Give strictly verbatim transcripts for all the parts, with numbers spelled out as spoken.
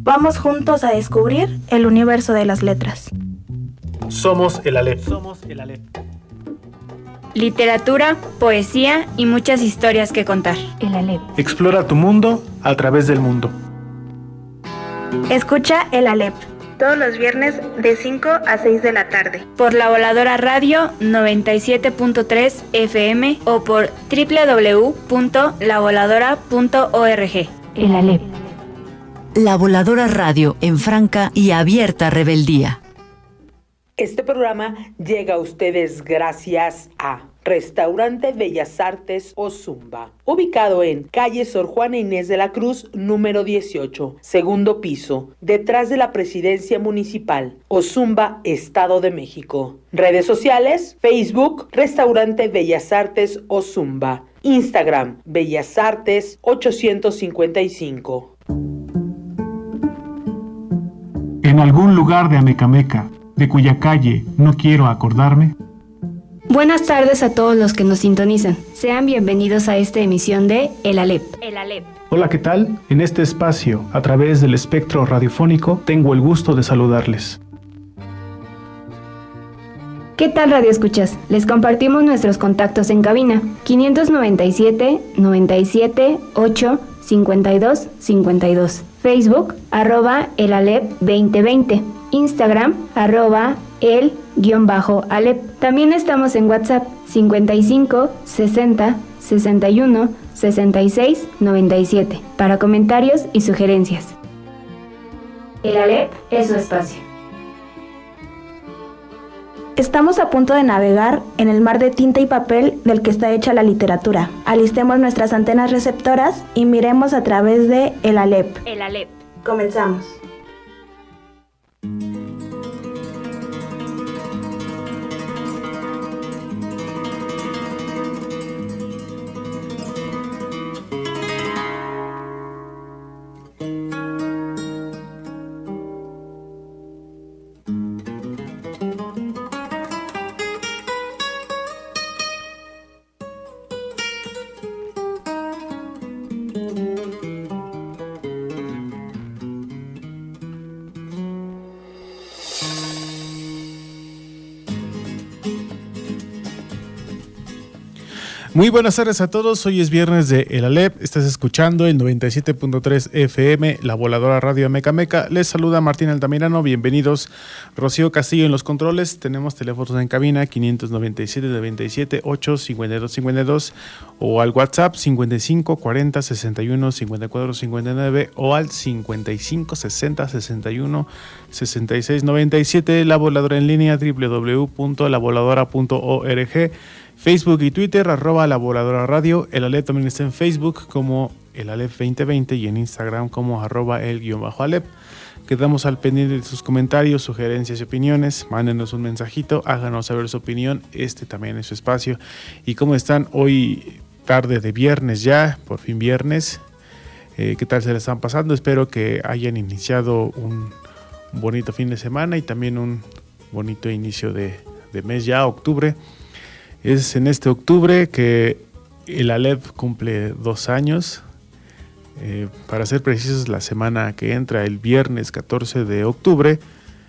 Vamos juntos a descubrir el universo de las letras. Somos el Aleph. Somos el Aleph. Literatura, poesía y muchas historias que contar. El Aleph. Explora tu mundo a través del mundo. Escucha el Aleph todos los viernes de cinco a seis de la tarde. Por La Voladora Radio noventa y siete punto tres F M o por doble u doble u doble u punto la voladora punto org. El Aleph. La Voladora Radio en franca y abierta rebeldía. Este programa llega a ustedes gracias a Restaurante Bellas Artes Ozumba, ubicado en calle Sor Juana Inés de la Cruz, número dieciocho, segundo piso, detrás de la Presidencia Municipal, Ozumba, Estado de México. Redes sociales, Facebook, Restaurante Bellas Artes Ozumba, Instagram, Bellas Artes ochocientos cincuenta y cinco. En algún lugar de Amecameca, de cuya calle no quiero acordarme. Buenas tardes a todos los que nos sintonizan. Sean bienvenidos a esta emisión de El Aleph. El Aleph. Hola, ¿qué tal? En este espacio, a través del espectro radiofónico, tengo el gusto de saludarles. ¿Qué tal, Radio Escuchas? Les compartimos nuestros contactos en cabina: quinientos noventa y siete, noventa y siete, ocho, cincuenta y dos, cincuenta y dos. Facebook, arroba el Aleph veinte veinte. Instagram, arroba el guión bajo Aleph. También estamos en WhatsApp, cincuenta y cinco, sesenta, sesenta y uno, sesenta y seis, noventa y siete, para comentarios y sugerencias. El Aleph es su espacio. Estamos a punto de navegar en el mar de tinta y papel del que está hecha la literatura. Alistemos nuestras antenas receptoras y miremos a través de El Aleph. El Aleph. Comenzamos. Muy buenas tardes a todos, hoy es viernes de El Aleph, estás escuchando el noventa y siete punto tres F M, La Voladora Radio Amecameca. Les saluda Martín Altamirano, bienvenidos. Rocío Castillo en los controles, tenemos teléfonos en cabina quinientos noventa y siete, noventa y siete, ocho, cincuenta y dos, cincuenta y dos o al WhatsApp cincuenta y cinco, cuarenta, sesenta y uno, cincuenta y cuatro, cincuenta y nueve o al cincuenta y cinco, sesenta, sesenta y uno, sesenta y seis, noventa y siete. La Voladora en línea, doble u doble u doble u punto la voladora punto org. Facebook y Twitter, arroba La Voladora Radio. El Aleph también está en Facebook como El Aleph veinte veinte y en Instagram como arroba el guión bajo Aleph. Quedamos al pendiente de sus comentarios, sugerencias y opiniones. Mándenos un mensajito, háganos saber su opinión. Este también es su espacio. ¿Y cómo están hoy, tarde de viernes ya? Por fin viernes. Eh, ¿Qué tal se le están pasando? Espero que hayan iniciado un, un bonito fin de semana y también un bonito inicio de, de mes ya, octubre. Es en este octubre que el Aleph cumple dos años. Eh, para ser precisos, la semana que entra, el viernes catorce de octubre,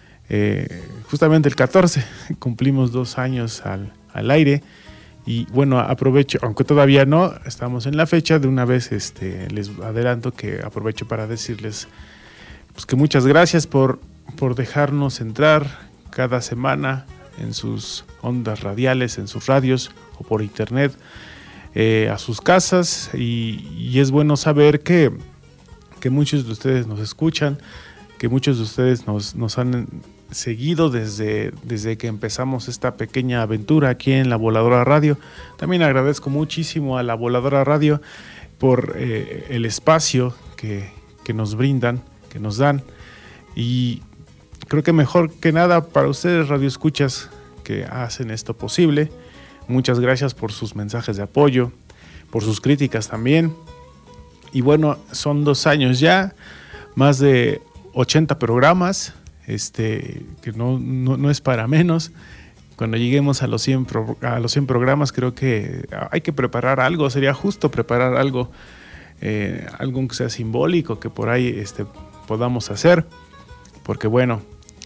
eh, justamente el catorce, cumplimos dos años al, al aire. Y bueno, aprovecho, aunque todavía no, estamos en la fecha, de una vez este, les adelanto que aprovecho para decirles pues, que muchas gracias por, por dejarnos entrar cada semana en sus ondas radiales, en sus radios o por internet, eh, a sus casas, y, y es bueno saber que, que muchos de ustedes nos escuchan, que muchos de ustedes nos, nos han seguido desde, desde que empezamos esta pequeña aventura aquí en La Voladora Radio. También agradezco muchísimo a La Voladora Radio por eh, el espacio que, que nos brindan, que nos dan, y creo que mejor que nada para ustedes, radioescuchas, que hacen esto posible. Muchas gracias por sus mensajes de apoyo, por sus críticas también. Y bueno, son dos años ya, más de ochenta programas, este, que no, no, no es para menos. Cuando lleguemos a los cien, pro, a los cien programas, creo que hay que preparar algo, sería justo preparar algo, eh, algo que sea simbólico, que por ahí este, podamos hacer, porque bueno,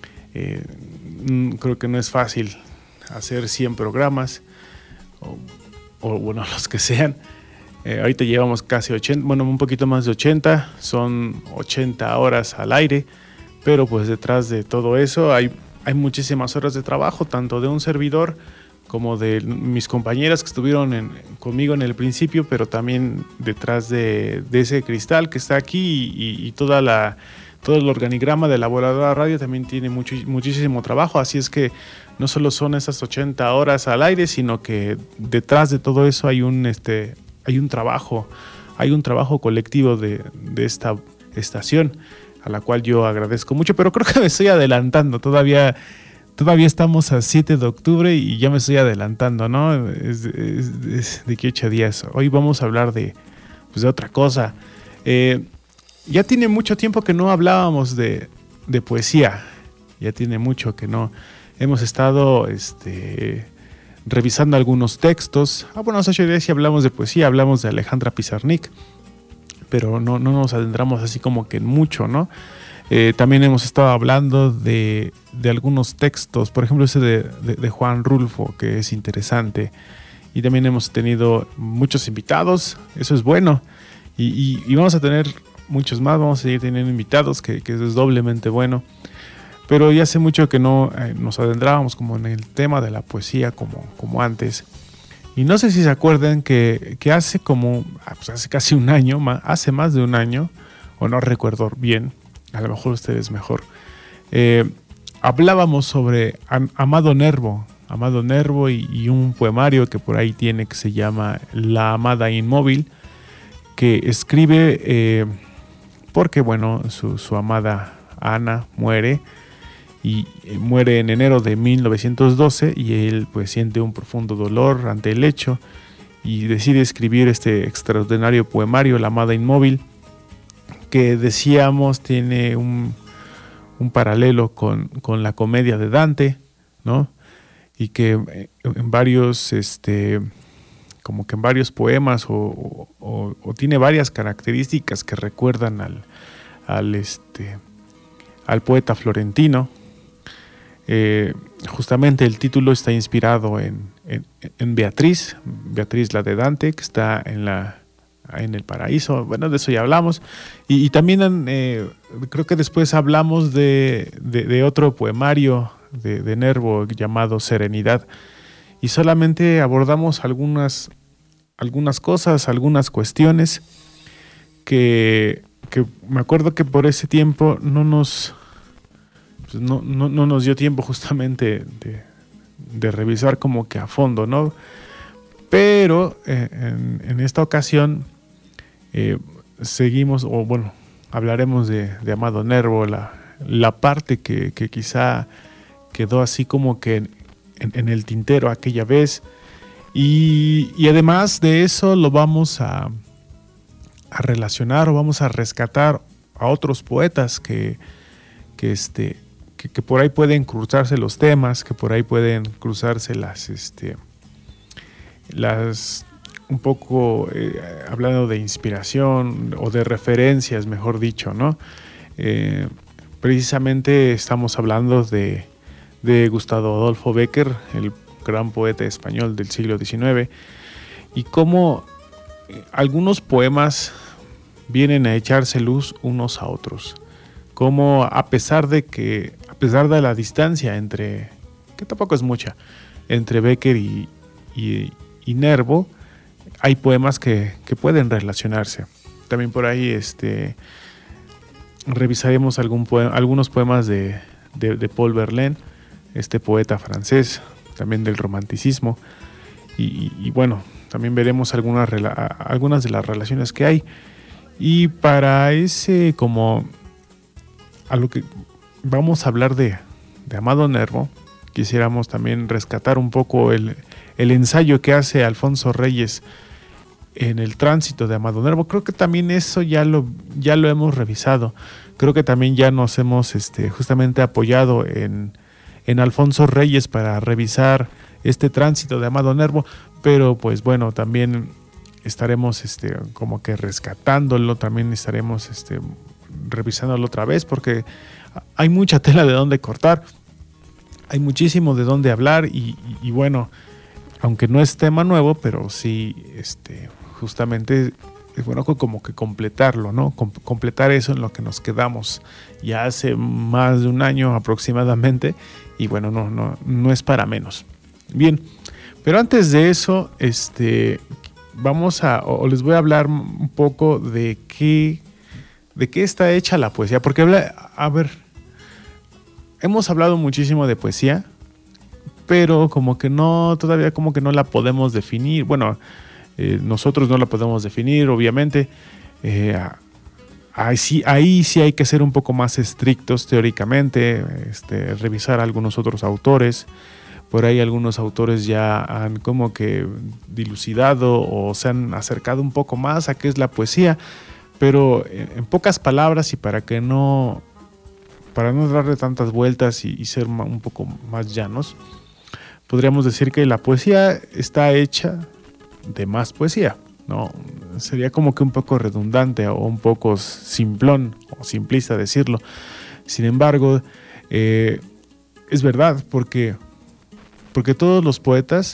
eh, creo que no es fácil hacer cien programas, o, o bueno, los que sean. Eh, ahorita llevamos casi ochenta, bueno, un poquito más de ochenta, son ochenta horas al aire, pero pues detrás de todo eso hay, hay muchísimas horas de trabajo, tanto de un servidor como de mis compañeras que estuvieron en, conmigo en el principio, pero también detrás de, de ese cristal que está aquí, y, y toda la, todo el organigrama de la Voladora Radio también tiene mucho, muchísimo trabajo, así es que no solo son esas ochenta horas al aire, sino que detrás de todo eso hay un... este Hay un trabajo, hay un trabajo colectivo de, de esta estación, a la cual yo agradezco mucho, pero creo que me estoy adelantando, todavía, todavía estamos a siete de octubre y ya me estoy adelantando, ¿no? Es, es, es de que ocho días. Hoy vamos a hablar de, pues de otra cosa. Eh, ya tiene mucho tiempo que no hablábamos de, de poesía, ya tiene mucho que no hemos estado... este revisando algunos textos. Ah, bueno, hace ocho días si hablamos de poesía, hablamos de Alejandra Pizarnik, pero no, no nos adentramos así como que en mucho, ¿no? Eh, también hemos estado hablando de, de algunos textos, por ejemplo ese de, de, de Juan Rulfo, que es interesante, y también hemos tenido muchos invitados, eso es bueno, y, y, y vamos a tener muchos más, vamos a seguir teniendo invitados, que, que es doblemente bueno. Pero ya hace mucho que no eh, nos adentrábamos como en el tema de la poesía como, como antes. Y no sé si se acuerdan que, que hace como, pues hace casi un año, hace más de un año, o no recuerdo bien, a lo mejor ustedes mejor, eh, hablábamos sobre Amado Nervo, Amado Nervo y, y un poemario que por ahí tiene que se llama La Amada Inmóvil, que escribe eh, porque, bueno, su, su amada Ana muere, y muere en enero de mil novecientos doce, y él pues siente un profundo dolor ante el hecho y decide escribir este extraordinario poemario, La Amada Inmóvil, que decíamos tiene un, un paralelo con, con la comedia de Dante, ¿no? Y que en varios este como que en varios poemas o, o, o tiene varias características que recuerdan al, al este al poeta florentino. Eh, justamente el título está inspirado en, en, en Beatriz, Beatriz la de Dante, que está en, la, en el paraíso. Bueno, de eso ya hablamos. Y, y también eh, creo que después hablamos de, de, de otro poemario de, de Nervo llamado Serenidad. Y solamente abordamos algunas, algunas cosas, algunas cuestiones que, que me acuerdo que por ese tiempo no nos... No, no, no nos dio tiempo justamente de, de revisar como que a fondo, ¿no? Pero eh, en, en esta ocasión eh, seguimos, o bueno, hablaremos de, de Amado Nervo, la, la parte que, que quizá quedó así como que en, en, en el tintero aquella vez, y, y además de eso lo vamos a, a relacionar o vamos a rescatar a otros poetas que, que este... Que, que por ahí pueden cruzarse los temas, que por ahí pueden cruzarse las, este, las, un poco eh, hablando de inspiración o de referencias, mejor dicho, ¿no? Eh, precisamente estamos hablando de, de Gustavo Adolfo Bécquer, el gran poeta español del siglo diecinueve, y cómo algunos poemas vienen a echarse luz unos a otros. Como a pesar de que, a pesar de la distancia entre, que tampoco es mucha, entre Bécquer y, y, y Nervo, hay poemas que, que pueden relacionarse. También por ahí este, revisaremos algún poema, algunos poemas de, de, de Paul Verlaine, este poeta francés, también del romanticismo, y, y, y bueno, también veremos algunas, algunas de las relaciones que hay. Y para ese como... a lo que vamos a hablar de, de Amado Nervo, quisiéramos también rescatar un poco el, el ensayo que hace Alfonso Reyes en el tránsito de Amado Nervo. Creo que también eso ya lo, ya lo hemos revisado. Creo que también ya nos hemos este, justamente apoyado en, en Alfonso Reyes para revisar este tránsito de Amado Nervo, pero pues bueno, también estaremos este, como que rescatándolo, también estaremos este, revisándolo otra vez porque hay mucha tela de dónde cortar, hay muchísimo de dónde hablar y, y, y bueno, aunque no es tema nuevo, pero sí, este, justamente es bueno como que completarlo, ¿no? Com- completar eso en lo que nos quedamos ya hace más de un año aproximadamente y bueno, no, no, no es para menos. Bien, pero antes de eso, este, vamos a, o les voy a hablar un poco de qué, de qué está hecha la poesía, porque habla, a ver, hemos hablado muchísimo de poesía, pero como que no, todavía como que no la podemos definir. Bueno, eh, nosotros no la podemos definir, obviamente. Eh, ahí, sí, ahí sí hay que ser un poco más estrictos teóricamente, este, revisar algunos otros autores. Por ahí algunos autores ya han como que dilucidado o se han acercado un poco más a qué es la poesía, pero en, en pocas palabras y para que no, para no darle tantas vueltas y, y ser un poco más llanos, podríamos decir que la poesía está hecha de más poesía, ¿no? Sería como que un poco redundante o un poco simplón o simplista decirlo. Sin embargo, eh, es verdad, porque, porque todos los poetas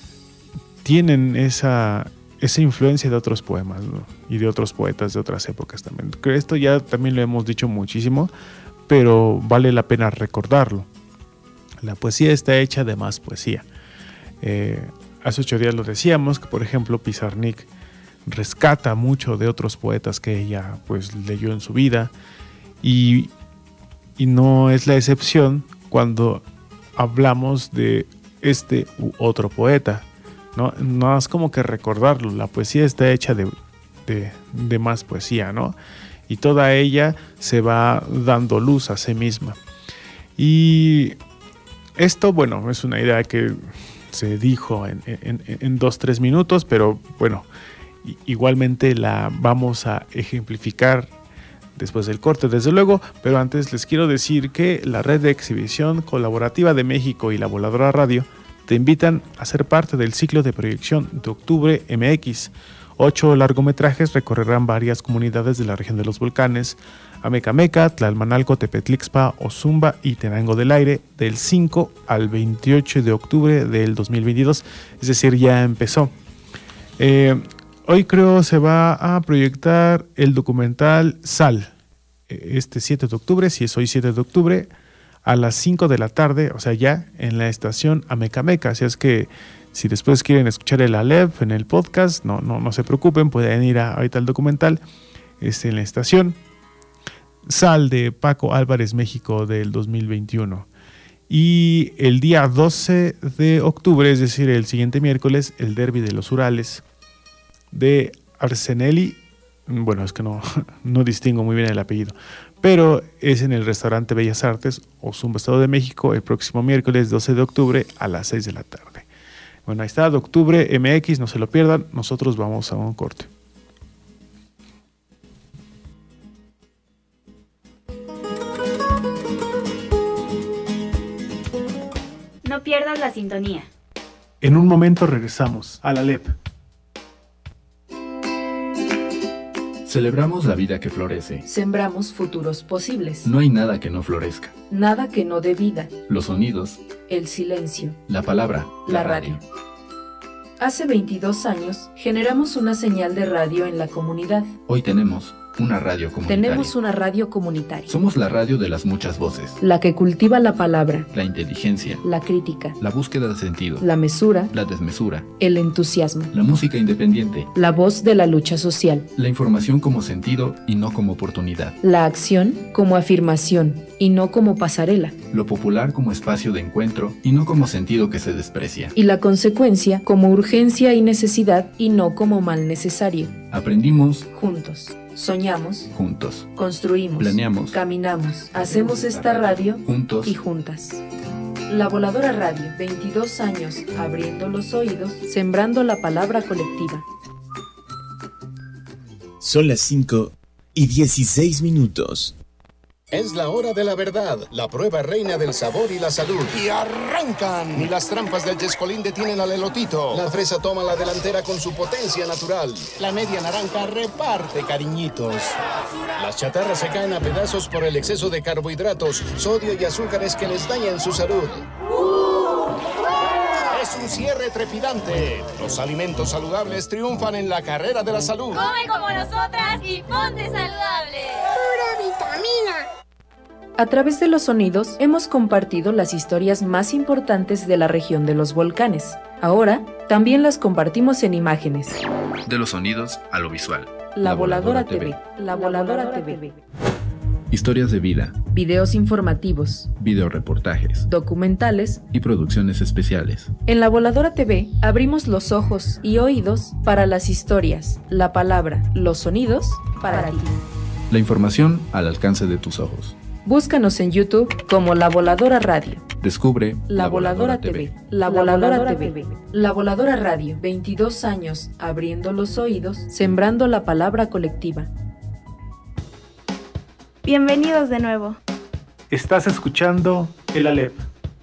tienen esa, esa influencia de otros poemas, ¿no? Y de otros poetas de otras épocas también. Creo que esto ya también lo hemos dicho muchísimo, pero vale la pena recordarlo. La poesía está hecha de más poesía. Eh, hace ocho días lo decíamos, que por ejemplo Pizarnik rescata mucho de otros poetas que ella pues leyó en su vida y, y no es la excepción cuando hablamos de este u otro poeta, ¿no? No es como que recordarlo, la poesía está hecha de, de, de más poesía, ¿no? Y toda ella se va dando luz a sí misma. Y esto, bueno, es una idea que se dijo en, en, en dos, tres minutos, pero bueno, igualmente la vamos a ejemplificar después del corte, desde luego, pero antes les quiero decir que la Red de Exhibición Colaborativa de México y La Voladora Radio te invitan a ser parte del ciclo de proyección de Octubre M X. Ocho largometrajes recorrerán varias comunidades de la región de los volcanes, Amecameca, Tlalmanalco, Tepetlixpa, Ozumba y Tenango del Aire del cinco al veintiocho de octubre del dos mil veintidós, es decir, ya empezó. Eh, hoy creo se va a proyectar el documental Sal, este siete de octubre, si es hoy siete de octubre, a las cinco de la tarde, o sea ya en la estación Amecameca, así es que si después quieren escuchar el Alep en el podcast, no, no, no se preocupen, pueden ir a, ahorita al documental, este, en la estación Sal de Paco Álvarez México del dos mil veintiuno. Y el día doce de octubre, es decir, el siguiente miércoles, el Derby de los Urales de Arsenelli. Bueno, es que no, no distingo muy bien el apellido, pero es en el restaurante Bellas Artes, Ozumba, Estado de México, el próximo miércoles doce de octubre a las seis de la tarde. Bueno, ahí está, de Octubre M X, no se lo pierdan, nosotros vamos a un corte. No pierdas la sintonía. En un momento regresamos a la Alep. Celebramos la vida que florece. Sembramos futuros posibles. No hay nada que no florezca. Nada que no dé vida. Los sonidos. El silencio. La palabra. La, la radio. radio. Hace veintidós años generamos una señal de radio en la comunidad. Hoy tenemos una radio comunitaria. Tenemos una radio comunitaria. Somos la radio de las muchas voces. La que cultiva la palabra. La inteligencia. La crítica. La búsqueda de sentido. La mesura. La desmesura. El entusiasmo. La música independiente. La voz de la lucha social. La información como sentido y no como oportunidad. La acción como afirmación y no como pasarela. Lo popular como espacio de encuentro y no como sentido que se desprecia. Y la consecuencia como urgencia y necesidad y no como mal necesario. Aprendimos juntos. Soñamos juntos. Construimos. Planeamos. Caminamos. Hacemos esta radio juntos y juntas. La Voladora Radio, veintidós años abriendo los oídos, sembrando la palabra colectiva. Son las cinco y dieciséis minutos. Es la hora de la verdad, la prueba reina del sabor y la salud. ¡Y arrancan! Ni las trampas del chescolín detienen al elotito. La fresa toma la delantera con su potencia natural. La media naranja reparte cariñitos. Las chatarras se caen a pedazos por el exceso de carbohidratos, sodio y azúcares que les dañan su salud. Es un cierre trepidante. Los alimentos saludables triunfan en la carrera de la salud. Come como nosotras y ponte saludable. Pura vitamina. A través de los sonidos hemos compartido las historias más importantes de la región de los volcanes. Ahora también las compartimos en imágenes. De los sonidos a lo visual. La, la Voladora, Voladora T V. La Voladora T V. Historias de vida. Videos informativos. Videoreportajes. Documentales. Y producciones especiales. En La Voladora T V abrimos los ojos y oídos para las historias, la palabra, los sonidos para ti. La información al alcance de tus ojos. Búscanos en YouTube como La Voladora Radio. Descubre La, la Voladora, Voladora T V. La Voladora, Voladora T V. La Voladora Radio. veintidós años abriendo los oídos, sembrando la palabra colectiva. Bienvenidos de nuevo. Estás escuchando el Alep.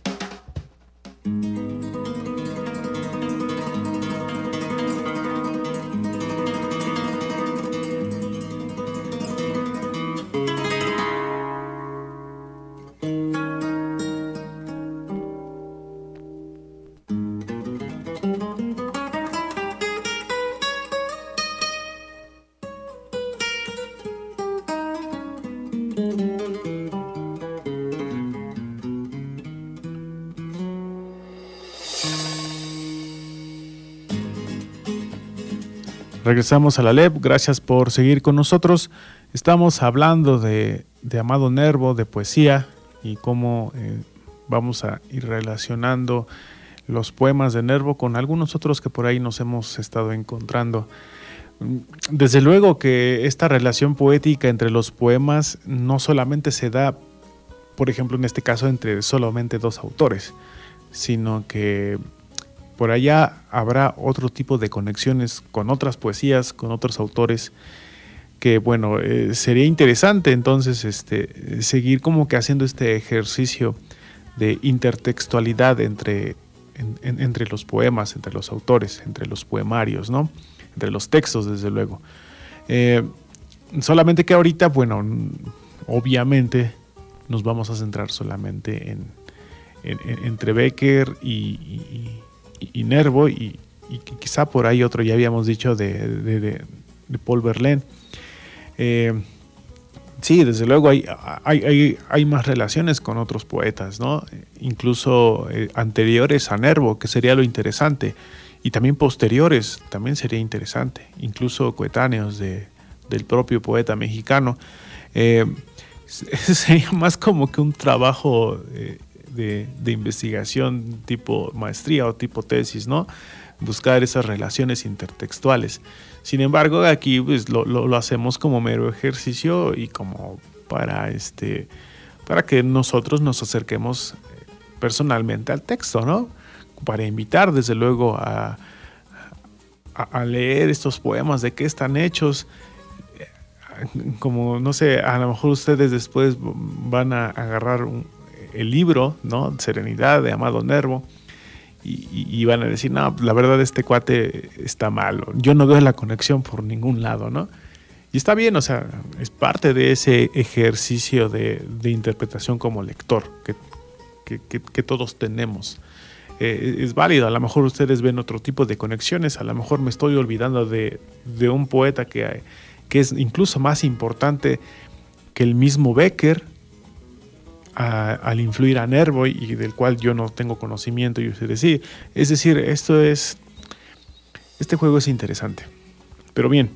Regresamos a la L E P, gracias por seguir con nosotros. Estamos hablando de, de Amado Nervo, de poesía y cómo eh, vamos a ir relacionando los poemas de Nervo con algunos otros que por ahí nos hemos estado encontrando. Desde luego que esta relación poética entre los poemas no solamente se da, por ejemplo, en este caso entre solamente dos autores, sino que por allá habrá otro tipo de conexiones con otras poesías, con otros autores, que bueno, eh, sería interesante entonces este, seguir como que haciendo este ejercicio de intertextualidad entre, en, en, entre los poemas, entre los autores, entre los poemarios, ¿no? Entre los textos, desde luego. Eh, solamente que ahorita, bueno, obviamente nos vamos a centrar solamente en, en, en entre Becker y, y, y Nervo, y, y quizá por ahí otro, ya habíamos dicho, de, de, de, de Paul Verlaine. Eh, sí, desde luego hay, hay, hay, hay más relaciones con otros poetas, ¿no? Incluso eh, anteriores a Nervo, que sería lo interesante. Y también posteriores, también sería interesante, incluso coetáneos de, del propio poeta mexicano. Eh, sería más como que un trabajo eh, de, de investigación tipo maestría o tipo tesis, ¿no? Buscar esas relaciones intertextuales. Sin embargo, aquí pues, lo, lo, lo hacemos como mero ejercicio y como para, este, para que nosotros nos acerquemos personalmente al texto, ¿no? Para invitar desde luego a, a, a leer estos poemas, de qué están hechos, como no sé, a lo mejor ustedes después van a agarrar un, el libro, ¿no? Serenidad, de Amado Nervo, y, y, y van a decir, no, la verdad este cuate está malo, yo no veo la conexión por ningún lado, ¿no? Y está bien, o sea, es parte de ese ejercicio de, de interpretación como lector que, que, que, que todos tenemos. Eh, es válido, a lo mejor ustedes ven otro tipo de conexiones, a lo mejor me estoy olvidando de, de un poeta que, que es incluso más importante que el mismo Becker a, al influir a Nervo, y, y del cual yo no tengo conocimiento, y ustedes sí. Es decir, esto es, este juego es interesante. Pero bien,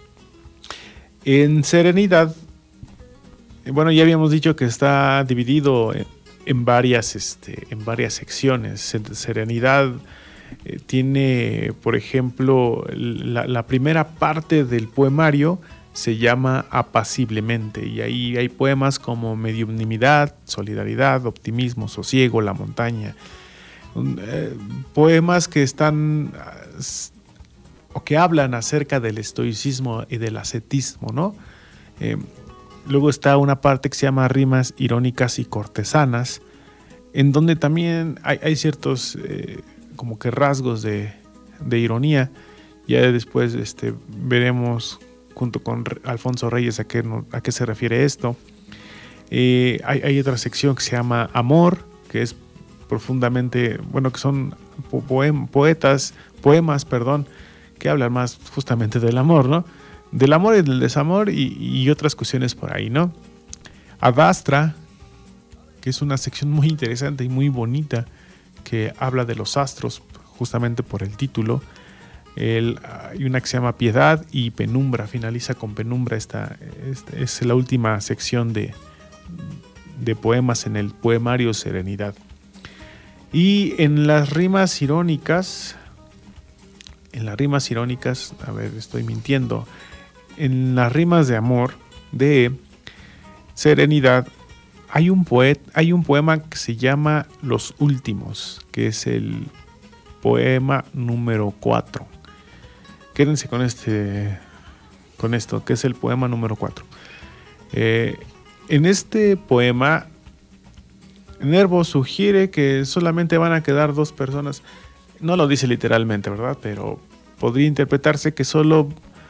en Serenidad, bueno, ya habíamos dicho que está dividido en, en varias este, en varias secciones. Serenidad eh, tiene, por ejemplo, la, la primera parte del poemario se llama Apaciblemente, y ahí hay poemas como Mediunimidad, Solidaridad, Optimismo, Sosiego, La Montaña, eh, poemas que están o que hablan acerca del estoicismo y del ascetismo, ¿no? Eh, Luego está una parte que se llama rimas irónicas y cortesanas, en donde también hay, hay ciertos eh, como que rasgos de, de ironía. Ya después este, veremos junto con Alfonso Reyes a qué, a qué se refiere esto. Eh, hay, hay otra sección que se llama Amor, que es profundamente, bueno, que son poem, poetas, poemas, perdón, que hablan más justamente del amor, ¿no? Del amor y del desamor y, y otras cuestiones por ahí, ¿no? Adastra, que es una sección muy interesante y muy bonita, que habla de los astros, justamente por el título. El, hay una que se llama Piedad y Penumbra, finaliza con Penumbra. Esta, esta es la última sección de, de poemas en el poemario Serenidad. Y en las rimas irónicas, en las rimas irónicas, a ver, estoy mintiendo, en las rimas de amor de Serenidad hay un poeta, hay un poema que se llama Los Últimos, que es el poema número cuatro. Quédense con este, con esto, que es el poema número cuatro. Eh, en este poema, Nervo sugiere que solamente van a quedar dos personas. No lo dice literalmente, ¿verdad? Pero podría interpretarse que solo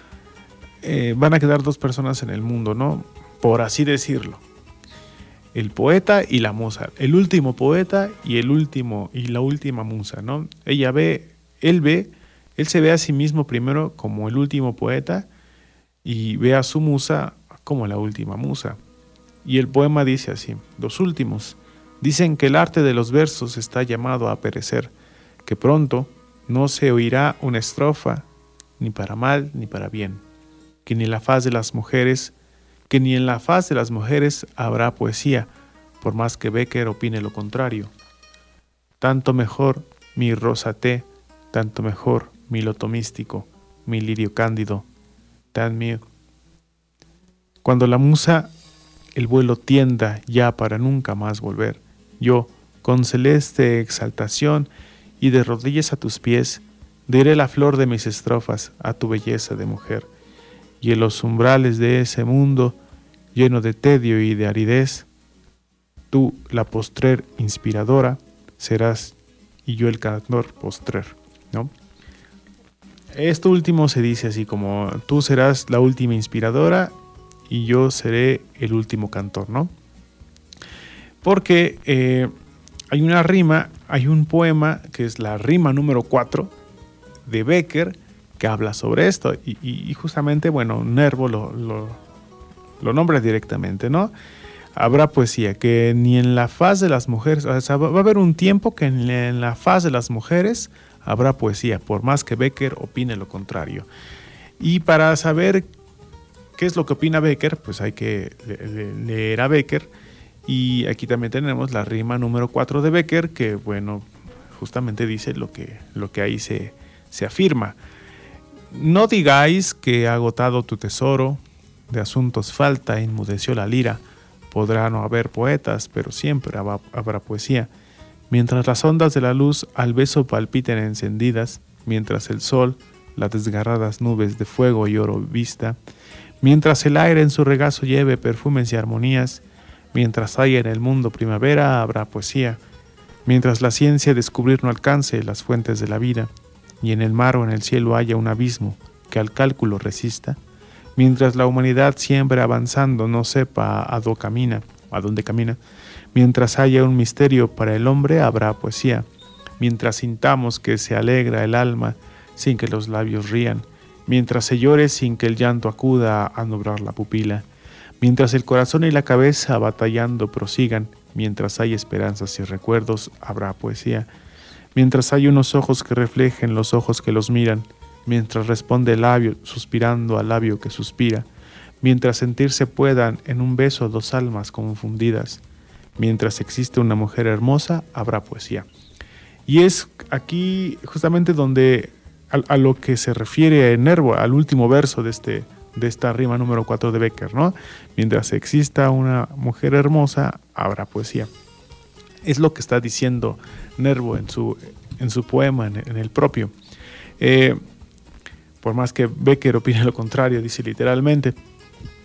eh, van a quedar dos personas en el mundo, ¿no? Por así decirlo. El poeta y la musa. El último poeta y el último y la última musa, ¿no? Ella ve, él ve, él se ve a sí mismo primero como el último poeta y ve a su musa como la última musa. Y el poema dice así: los últimos dicen que el arte de los versos está llamado a perecer, que pronto no se oirá una estrofa, ni para mal ni para bien, que ni en la faz de las mujeres, que ni en la faz de las mujeres habrá poesía, por más que Becker opine lo contrario. Tanto mejor mi Rosate, tanto mejor mi loto místico, mi lirio cándido, tan mío. Cuando la musa el vuelo tienda ya para nunca más volver, yo, con celeste exaltación y de rodillas a tus pies, diré la flor de mis estrofas a tu belleza de mujer, y en los umbrales de ese mundo lleno de tedio y de aridez, tú, la postrer inspiradora, serás, y yo el cantor postrer, ¿no? Esto último se dice así como: tú serás la última inspiradora y yo seré el último cantor, ¿no? Porque eh, hay una rima, hay un poema que es la rima número cuatro de Becker que habla sobre esto y, y, y justamente, bueno, Nervo lo, lo, lo nombra directamente, ¿no? Habrá poesía que ni en la faz de las mujeres, o sea, va a haber un tiempo que ni en la faz de las mujeres habrá poesía, por más que Becker opine lo contrario. Y para saber qué es lo que opina Becker, pues hay que leer a Becker. Y aquí también tenemos la rima número cuatro de Becker, que bueno, justamente dice lo que, lo que ahí se, se afirma. No digáis que ha agotado tu tesoro, de asuntos falta, enmudeció la lira. Podrá no haber poetas, pero siempre habrá, habrá poesía. Mientras las ondas de la luz al beso palpiten encendidas, mientras el sol, las desgarradas nubes de fuego y oro vista, mientras el aire en su regazo lleve perfumes y armonías, mientras haya en el mundo primavera, habrá poesía. Mientras la ciencia descubrir no alcance las fuentes de la vida, y en el mar o en el cielo haya un abismo que al cálculo resista, mientras la humanidad siempre avanzando no sepa a dónde camina, a dónde camina, mientras haya un misterio para el hombre, habrá poesía. Mientras sintamos que se alegra el alma sin que los labios rían, mientras se llore sin que el llanto acuda a nublar la pupila, mientras el corazón y la cabeza batallando prosigan, mientras hay esperanzas y recuerdos, habrá poesía. Mientras hay unos ojos que reflejen los ojos que los miran, mientras responde el labio suspirando al labio que suspira, mientras sentirse puedan en un beso dos almas confundidas, mientras existe una mujer hermosa, habrá poesía. Y es aquí justamente donde a, a lo que se refiere Nervo, al último verso de, este, de esta rima número cuatro de Becker, ¿no? Mientras exista una mujer hermosa, habrá poesía. Es lo que está diciendo Nervo en su, en su poema, en, en el propio. Eh, por más que Becker opine lo contrario, dice literalmente.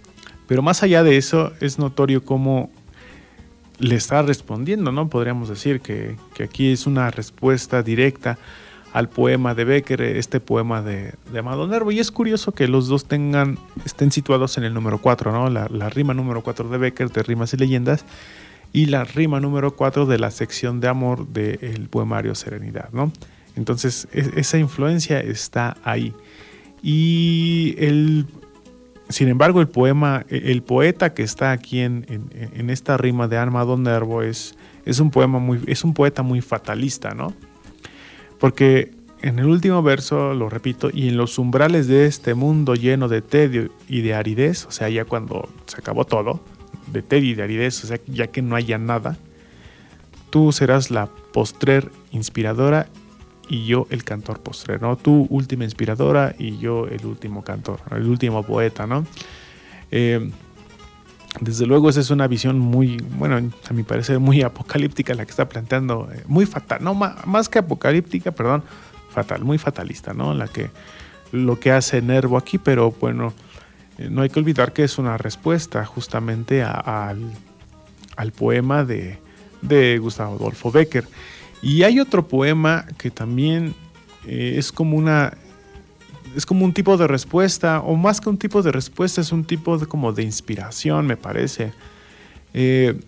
Pero más allá de eso, es notorio cómo le está respondiendo, ¿no? Podríamos decir que, que aquí es una respuesta directa al poema de Bécquer, este poema de, de Amado Nervo. Y es curioso que los dos tengan, estén situados en el número cuatro, ¿no? La, la rima número cuatro de Bécquer, de Rimas y Leyendas, y la rima número cuatro de la sección de amor del poemario Serenidad, ¿no? Entonces, es, esa influencia está ahí. Y el, sin embargo, el poema, el poeta que está aquí en, en, en esta rima de Amado Nervo es, es un poema muy, es un poeta muy fatalista, ¿no? Porque en el último verso, lo repito, y en los umbrales de este mundo lleno de tedio y de aridez, o sea, ya cuando se acabó todo, de tedio y de aridez, o sea, ya que no haya nada, tú serás la postrer inspiradora y yo el cantor postrer, ¿no? Tú última inspiradora y yo el último cantor, el último poeta, ¿no? Eh, desde luego esa es una visión muy, bueno, a mi parecer muy apocalíptica la que está planteando, eh, muy fatal, no, más, más que apocalíptica, perdón, fatal, muy fatalista, ¿no? La que, lo que hace Nervo aquí, pero bueno, eh, no hay que olvidar que es una respuesta justamente a, a, al, al poema de, de Gustavo Adolfo Bécquer. Y hay otro poema que también eh, es como una... es como un tipo de respuesta, o más que un tipo de respuesta, es un tipo de, como de inspiración, me parece. Eh,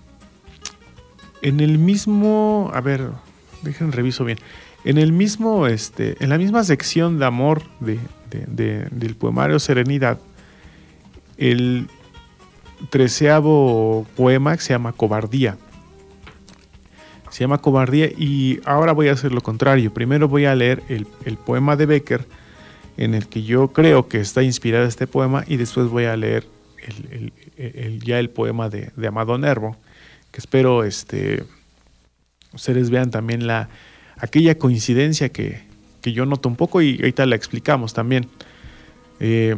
en el mismo, a ver, dejen reviso bien. En el mismo, este, en la misma sección de amor de, de, de, del poemario Serenidad, el treceavo poema que se llama Cobardía. Se llama Cobardía y ahora voy a hacer lo contrario. Primero voy a leer el, el poema de Bécquer, en el que yo creo que está inspirado este poema, y después voy a leer el, el, el, el, ya el poema de, de Amado Nervo, que espero este, ustedes vean también la, aquella coincidencia que, que yo noto un poco, y ahorita la explicamos también. Eh,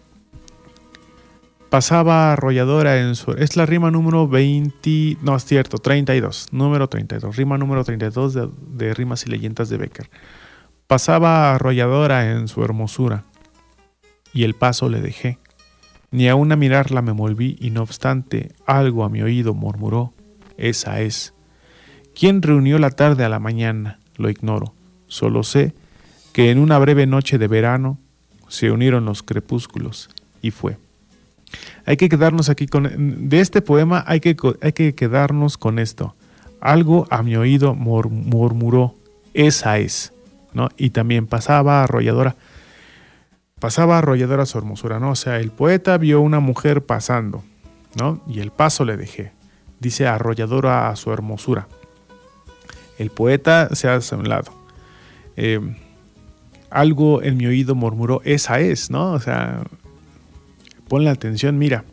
pasaba arrolladora en su... Es la rima número veinte... No, es cierto, treinta y dos. Número treinta y dos. Rima número treinta y dos de, de Rimas y Leyendas de Bécquer. Pasaba arrolladora en su hermosura, y el paso le dejé. Ni aun a mirarla me volví, y no obstante, algo a mi oído murmuró, esa es. ¿Quién reunió la tarde a la mañana? Lo ignoro. Solo sé que en una breve noche de verano se unieron los crepúsculos, y fue. Hay que quedarnos aquí con... De este poema hay que, hay que quedarnos con esto. Algo a mi oído mur, murmuró, esa es. ¿No? Y también pasaba arrolladora, pasaba arrolladora su hermosura, ¿no? O sea, el poeta vio una mujer pasando, ¿no? Y el paso le dejé. Dice arrolladora a su hermosura. El poeta se hace a un lado. Eh, algo en mi oído murmuró, esa es, ¿no? O sea, ponle atención, mira.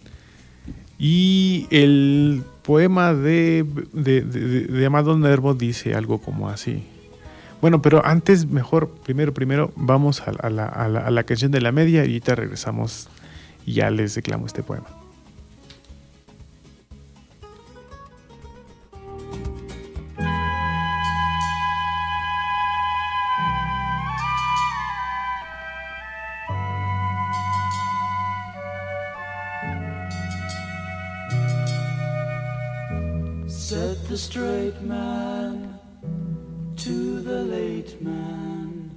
Y el poema de, de, de, de Amado Nervo dice algo como así. Bueno, pero antes, mejor, primero, primero, vamos a, a, la, a, la, a la canción de la media, y ahorita regresamos y ya les declamo este poema. Said the straight man to the late man,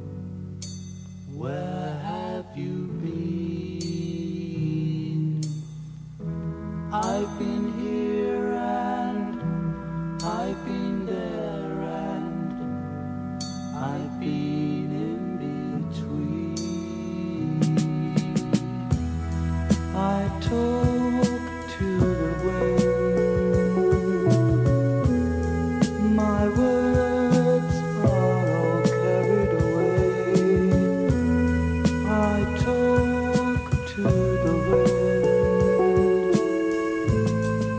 where have you been? I've been here and I've been there and I've been in between. I talk to the wind, my words are all carried away. I talk to the wind,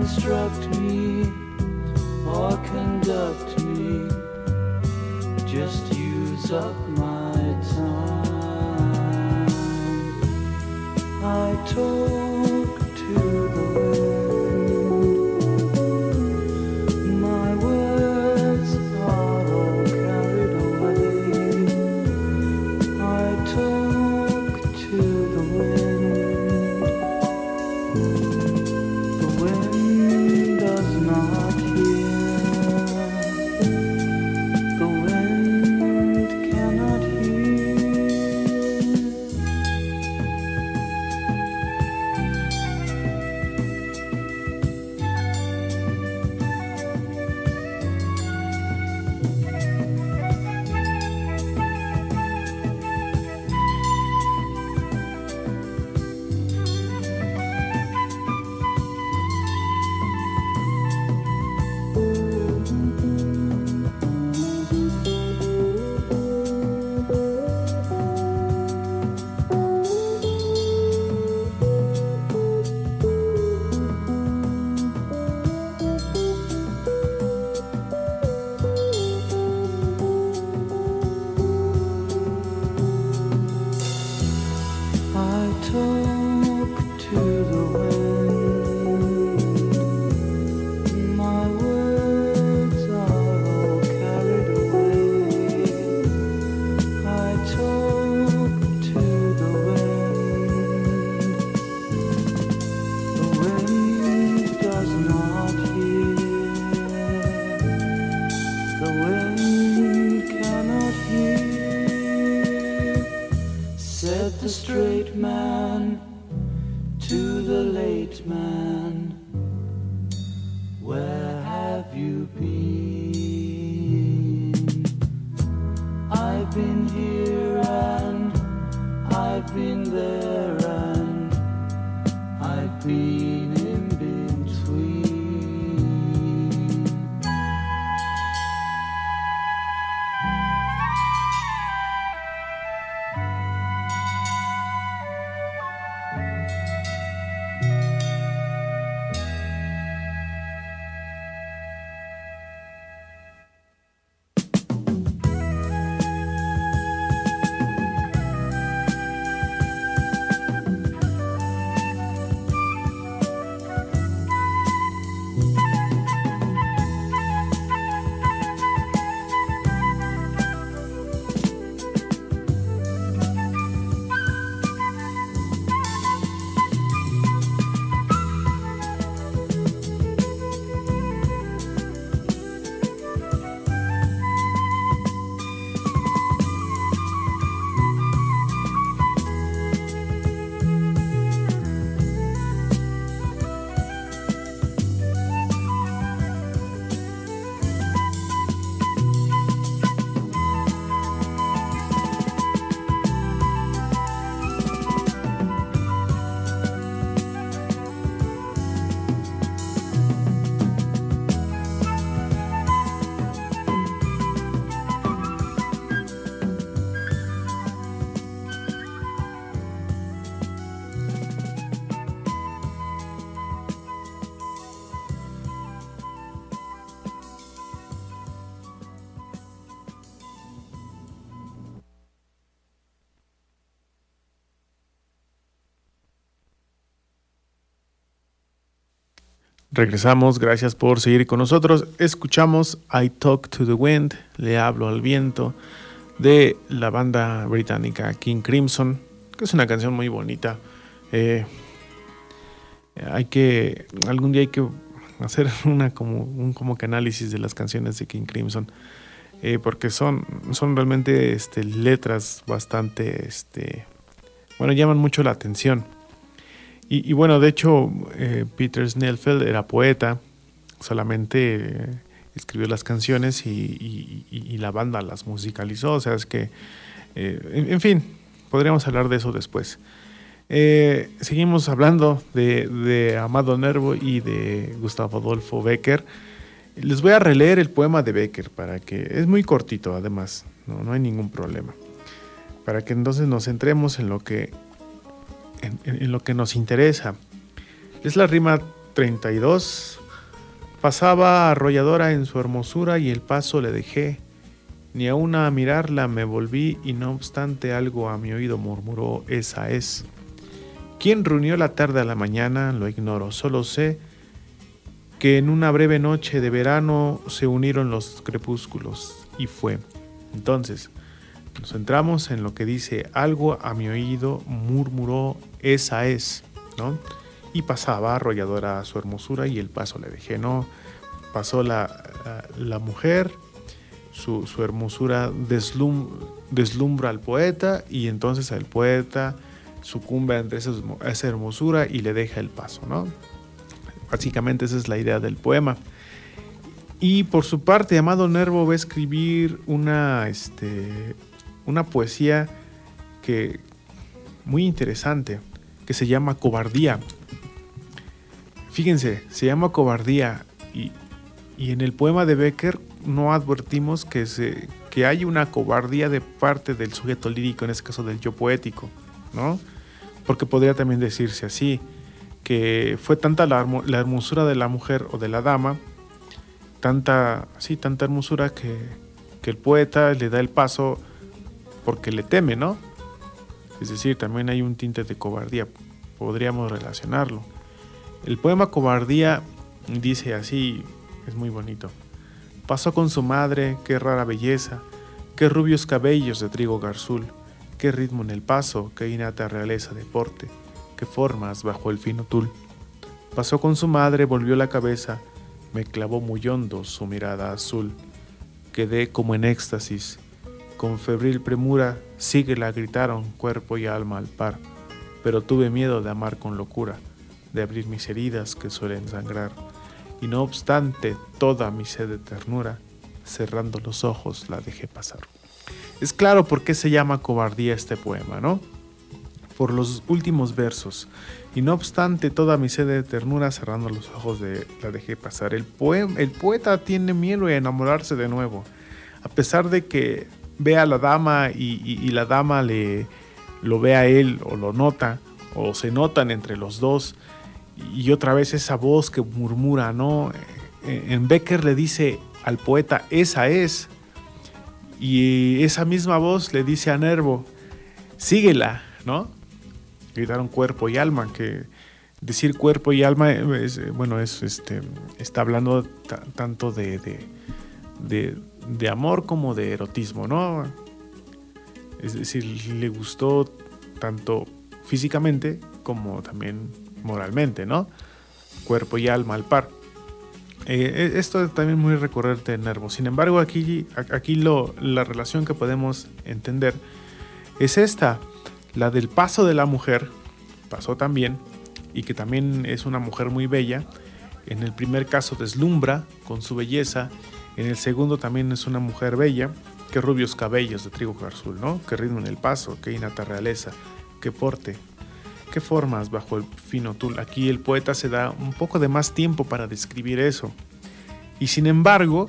instruct me or conduct me, just use up my time. I talk to the wind, my words are all carried away. I talk to the wind, the wind does not hear, the wind cannot hear. I talk to the wind, my words are all carried away. I talk to the wind, the wind does not hear, the wind cannot hear. Said the straight man to the late man, where have you been? I've been here and I've been there and I've been in between. Regresamos, gracias por seguir con nosotros. Escuchamos I Talk to the Wind, Le hablo al viento, de la banda británica King Crimson, que es una canción muy bonita. Eh, hay que, algún día hay que hacer una como, un como que análisis de las canciones de King Crimson, eh, porque son, son realmente este, letras bastante, este, bueno, llaman mucho la atención. Y, y bueno, de hecho, eh, Peter Snellfeld era poeta, solamente eh, escribió las canciones y, y, y, y la banda las musicalizó, o sea, es que, eh, en, en fin, podríamos hablar de eso después. Eh, seguimos hablando de, de Amado Nervo y de Gustavo Adolfo Bécquer. Les voy a releer el poema de Bécquer, para que, es muy cortito además, no, no hay ningún problema, para que entonces nos centremos en lo que En, en lo que nos interesa. Es la rima treinta y dos, Pasaba arrolladora en su hermosura y el paso le dejé. Ni aun a mirarla me volví y no obstante algo a mi oído murmuró, esa es. ¿Quién reunió la tarde a la mañana? Lo ignoro, solo sé que en una breve noche de verano se unieron los crepúsculos y fue. Entonces, nos centramos en lo que dice, algo a mi oído murmuró, esa es, ¿no? Y pasaba arrolladora a su hermosura y el paso le dejé, ¿no? Pasó la, la, la mujer, su, su hermosura deslum, deslumbra al poeta y entonces el poeta sucumbe ante esa, esa hermosura y le deja el paso, ¿no? Básicamente esa es la idea del poema. Y por su parte, Amado Nervo va a escribir una, este, una poesía que, muy interesante, que se llama Cobardía. Fíjense, se llama Cobardía y, y en el poema de Bécquer no advertimos que, se, que hay una cobardía de parte del sujeto lírico, en este caso del yo poético, ¿no? Porque podría también decirse así, que fue tanta la, la hermosura de la mujer o de la dama, tanta, sí, tanta hermosura que, que el poeta le da el paso porque le teme, ¿no? Es decir, también hay un tinte de cobardía, podríamos relacionarlo. El poema Cobardía dice así, es muy bonito. Pasó con su madre, qué rara belleza, qué rubios cabellos de trigo garzul, qué ritmo en el paso, qué innata realeza de porte, qué formas bajo el fino tul. Pasó con su madre, volvió la cabeza, me clavó muy hondo su mirada azul. Quedé como en éxtasis, con febril premura, síguela, gritaron cuerpo y alma al par, pero tuve miedo de amar con locura, de abrir mis heridas que suelen sangrar, y no obstante toda mi sed de ternura, cerrando los ojos la dejé pasar. Es claro por qué se llama Cobardía este poema, ¿no? Por los últimos versos. Y no obstante toda mi sed de ternura, cerrando los ojos de, la dejé pasar. El, poema, el poeta tiene miedo de enamorarse de nuevo. A pesar de que ve a la dama y, y, y la dama le, lo ve a él o lo nota, o se notan entre los dos. Y otra vez esa voz que murmura, ¿no? En Bécquer le dice al poeta, esa es. Y esa misma voz le dice a Nervo, síguela, ¿no? Gritaron cuerpo y alma, que decir cuerpo y alma, es, bueno, es, este, está hablando t- tanto de, de, de, de amor como de erotismo, ¿no? Es decir, le gustó tanto físicamente como también moralmente, ¿no? Cuerpo y alma al par. Eh, esto es también muy recurrente en Nervo. Sin embargo, aquí, aquí lo, la relación que podemos entender es esta, la del paso de la mujer, pasó también, y que también es una mujer muy bella. En el primer caso deslumbra con su belleza, en el segundo también es una mujer bella, qué rubios cabellos de trigo garzul, ¿no? Qué ritmo en el paso, qué innata realeza, qué porte, qué formas bajo el fino tul. Aquí el poeta se da un poco de más tiempo para describir eso. Y sin embargo,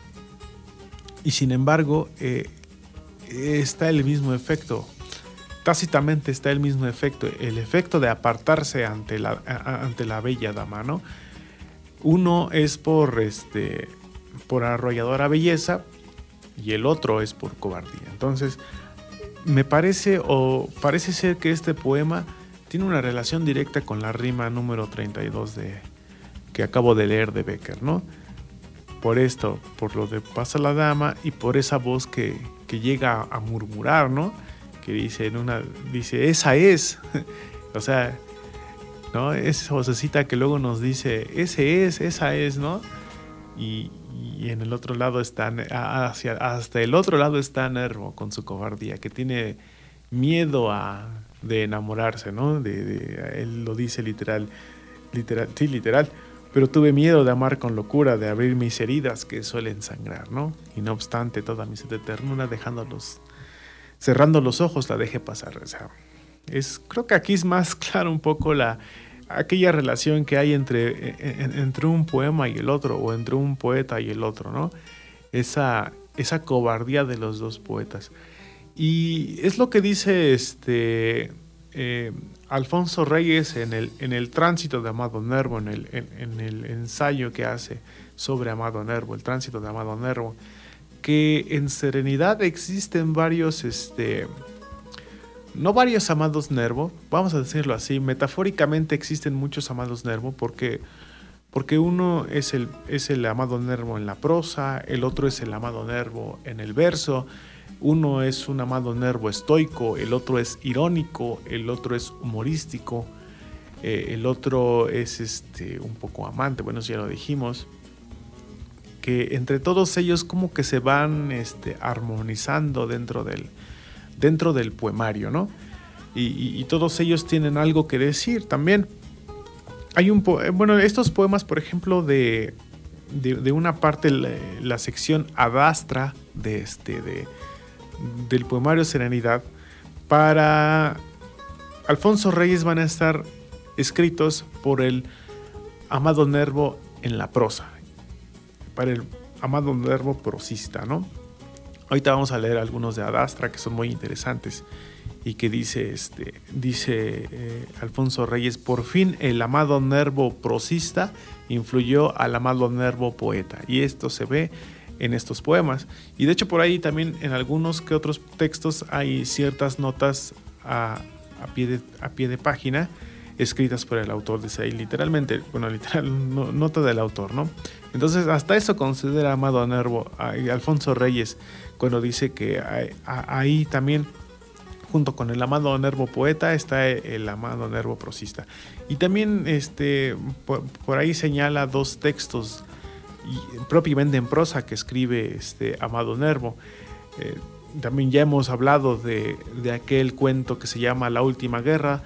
y sin embargo, eh, está el mismo efecto. Tácitamente está el mismo efecto, el efecto de apartarse ante la, a, ante la bella dama, ¿no? Uno es por, este, por arrolladora belleza y el otro es por cobardía. Entonces, me parece, o parece ser que este poema tiene una relación directa con la rima número treinta y dos de, que acabo de leer de Bécquer, ¿no? Por esto, por lo de pasa la dama y por esa voz que, que llega a murmurar, ¿no? Que dice en una, dice, esa es, o sea, ¿no? Esa vocecita que luego nos dice, ese es, esa es, ¿no? Y, y en el otro lado está, hacia, hasta el otro lado está Nervo con su cobardía, que tiene miedo a, de enamorarse, ¿no? De, de, él lo dice literal, literal, sí, literal, pero tuve miedo de amar con locura, de abrir mis heridas que suelen sangrar, ¿no? Y no obstante toda mi sed de ternura, dejándolos cerrando los ojos la dejé pasar. O sea, es, creo que aquí es más claro un poco la, aquella relación que hay entre, en, entre un poema y el otro, o entre un poeta y el otro, ¿no? Esa, esa cobardía de los dos poetas. Y es lo que dice este, eh, Alfonso Reyes en el, en el tránsito de Amado Nervo, en el, en, en el ensayo que hace sobre Amado Nervo, el tránsito de Amado Nervo, que en Serenidad existen varios, este, no varios Amados Nervo, vamos a decirlo así, metafóricamente existen muchos Amados Nervo, porque, porque uno es el, es el Amado Nervo en la prosa, el otro es el Amado Nervo en el verso. Uno es un Amado Nervo estoico, el otro es irónico, el otro es humorístico, eh, el otro es este, un poco amante, bueno, eso ya lo dijimos, que entre todos ellos como que se van este, armonizando dentro del, dentro del poemario, ¿no? Y, y, y todos ellos tienen algo que decir también. Hay un po- bueno, estos poemas, por ejemplo, de, de, de una parte, la, la sección adastra de este, de del poemario Serenidad, para Alfonso Reyes van a estar escritos por el Amado Nervo en la prosa, para el Amado Nervo prosista, ¿no? Ahorita vamos a leer algunos de adastra que son muy interesantes y que dice, este, dice eh, Alfonso Reyes: por fin el Amado Nervo prosista influyó al Amado Nervo poeta, y esto se ve en estos poemas. Y de hecho por ahí también en algunos que otros textos hay ciertas notas a, a, pie, de, a pie de página escritas por el autor, dice ahí literalmente, bueno, literal, no, nota del autor, ¿no? Entonces hasta eso considera Amado Nervo, a, a Alfonso Reyes, cuando dice que hay, a, ahí también, junto con el Amado Nervo poeta, está el, el Amado Nervo prosista. Y también este, por, por ahí señala dos textos y propiamente en prosa que escribe este Amado Nervo. Eh, también ya hemos hablado de, de aquel cuento que se llama La Última Guerra,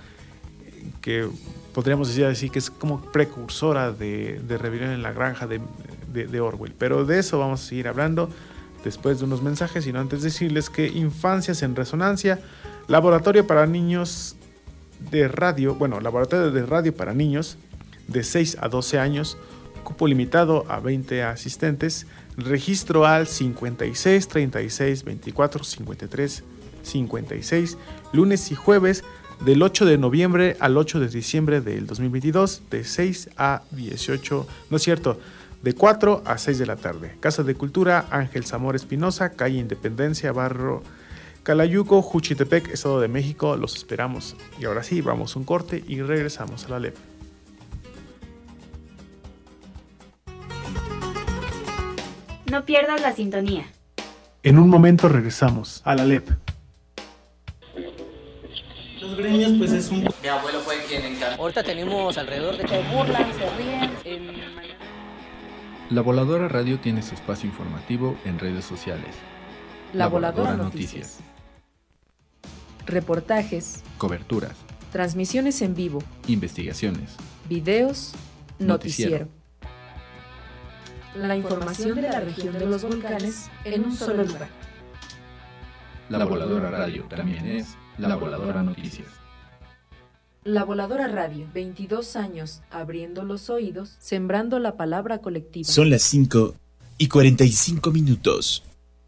que podríamos decir así que es como precursora de, de Rebelión en la Granja de, de, de Orwell, pero de eso vamos a seguir hablando después de unos mensajes, sino antes decirles que Infancias en Resonancia, laboratorio para niños de radio, bueno, laboratorio de radio para niños de seis a doce años, cupo limitado a veinte asistentes, registro al cincuenta y seis, treinta y seis, veinticuatro, cincuenta y tres, cincuenta y seis, lunes y jueves del ocho de noviembre al ocho de diciembre del dos mil veintidós, de seis a dieciocho, no es cierto, de cuatro a seis de la tarde. Casa de Cultura Ángel Zamora Espinosa, calle Independencia, barrio Calayuco, Juchitepec, Estado de México. Los esperamos. Y ahora sí, vamos a un corte y regresamos a la L E P. No pierdas la sintonía. En un momento regresamos a la L E P. Los gremios, pues es un... Mi abuelo fue quien encargó. Ahorita tenemos alrededor de... Se burlan, se ríen. En... La Voladora Radio tiene su espacio informativo en redes sociales. La, La Voladora, Voladora Noticias. Noticias. Reportajes. Coberturas. Transmisiones en vivo. Investigaciones. Videos. Noticiero. Noticiero. La información de la región de los volcanes en un solo lugar. La Voladora Radio también es La Voladora Noticias. La Voladora Radio, veintidós años abriendo los oídos, sembrando la palabra colectiva. Son las cinco y cuarenta y cinco minutos.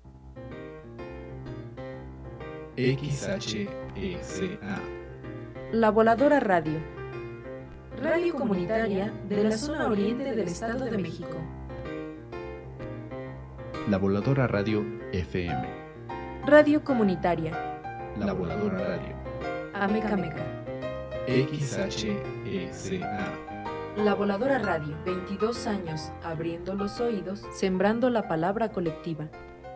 X H E C A. La Voladora Radio. Radio comunitaria de la zona oriente del Estado de México. La Voladora Radio F M. Radio comunitaria. La Voladora Radio. Ameca Meca. X H E C A. La Voladora Radio, veintidós años abriendo los oídos, sembrando la palabra colectiva.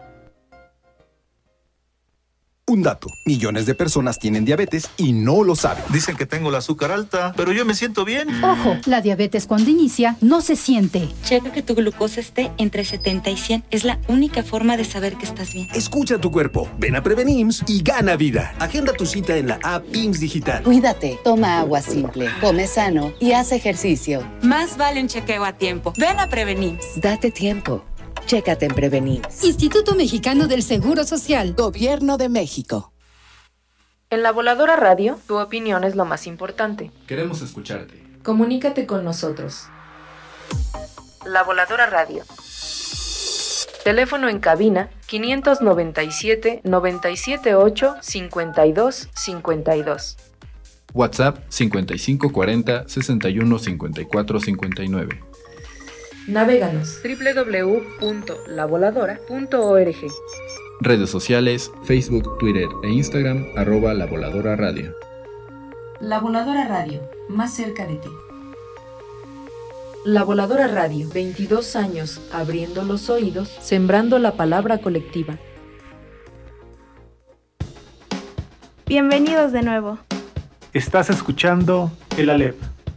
Un dato, millones de personas tienen diabetes y no lo saben. Dicen que tengo el azúcar alta, pero yo me siento bien. Ojo, la diabetes cuando inicia no se siente. Checa que tu glucosa esté entre setenta y cien. Es la única forma de saber que estás bien. Escucha tu cuerpo, ven a Prevén I M S S y gana vida. Agenda tu cita en la app I M S S Digital. Cuídate, toma agua simple, come sano y haz ejercicio. Más vale un chequeo a tiempo. Ven a Prevén I M S S. Date tiempo. Chécate en Prevén I M S S. Instituto Mexicano del Seguro Social. Gobierno de México. En La Voladora Radio, tu opinión es lo más importante. Queremos escucharte. Comunícate con nosotros. La Voladora Radio. Teléfono en cabina quinientos noventa y siete, noventa y siete ocho, cincuenta y dos cincuenta y dos. WhatsApp cincuenta y cinco cuarenta, sesenta y uno cincuenta y cuatro cincuenta y nueve. Navéganos doble u doble u doble u punto la voladora punto org. Redes sociales, Facebook, Twitter e Instagram, arroba La Voladora Radio. La Voladora Radio, más cerca de ti. La Voladora Radio, veintidós años abriendo los oídos, sembrando la palabra colectiva. Bienvenidos de nuevo. Estás escuchando El Alep.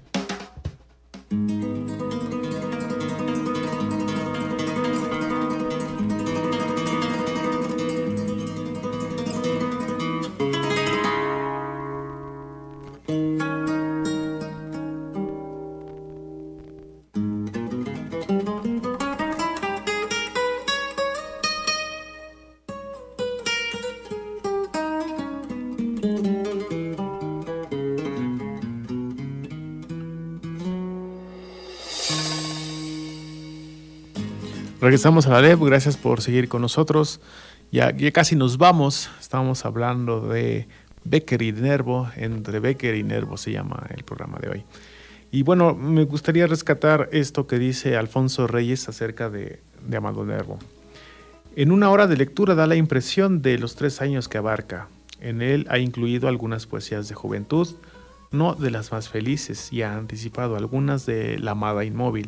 Regresamos a la Alep, gracias por seguir con nosotros. Ya, ya casi nos vamos, estamos hablando de Becker y Nervo, entre Becker y Nervo se llama el programa de hoy. Y bueno, me gustaría rescatar esto que dice Alfonso Reyes acerca de, de Amado Nervo. En una hora de lectura da la impresión de los tres años que abarca. En él ha incluido algunas poesías de juventud, no de las más felices, y ha anticipado algunas de La Amada Inmóvil,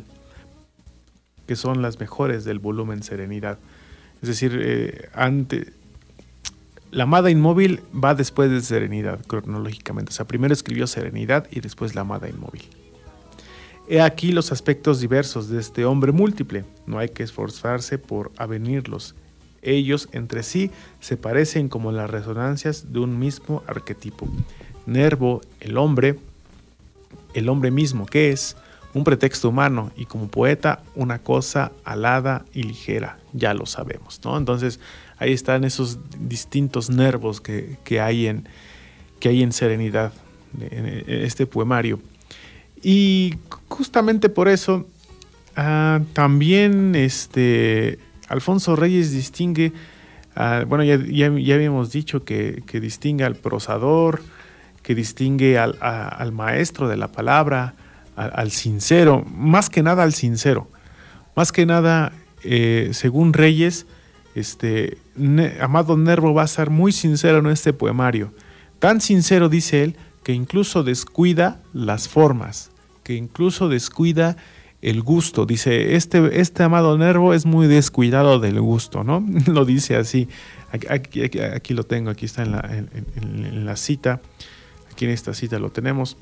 que son las mejores del volumen Serenidad. Es decir, eh, ante, La Amada Inmóvil va después de Serenidad, cronológicamente. O sea, primero escribió Serenidad y después La Amada Inmóvil. He aquí los aspectos diversos de este hombre múltiple. No hay que esforzarse por avenirlos. Ellos entre sí se parecen como las resonancias de un mismo arquetipo. Nervo, el hombre, el hombre mismo, que es un pretexto humano, y como poeta una cosa alada y ligera, ya lo sabemos, ¿no? Entonces ahí están esos distintos nervos que, que, hay, en, que hay en Serenidad, en este poemario. Y justamente por eso uh, también este, Alfonso Reyes distingue, uh, bueno, ya, ya, ya habíamos dicho que, que distingue al prosador, que distingue al, a, al maestro de la palabra, al sincero, más que nada al sincero, más que nada, eh, según Reyes, este, ne, Amado Nervo va a ser muy sincero en este poemario, tan sincero, dice él, que incluso descuida las formas, que incluso descuida el gusto. Dice, este, este Amado Nervo es muy descuidado del gusto, ¿no? Lo dice así, aquí, aquí, aquí lo tengo, aquí está en la, en, en, en la cita, aquí en esta cita lo tenemos.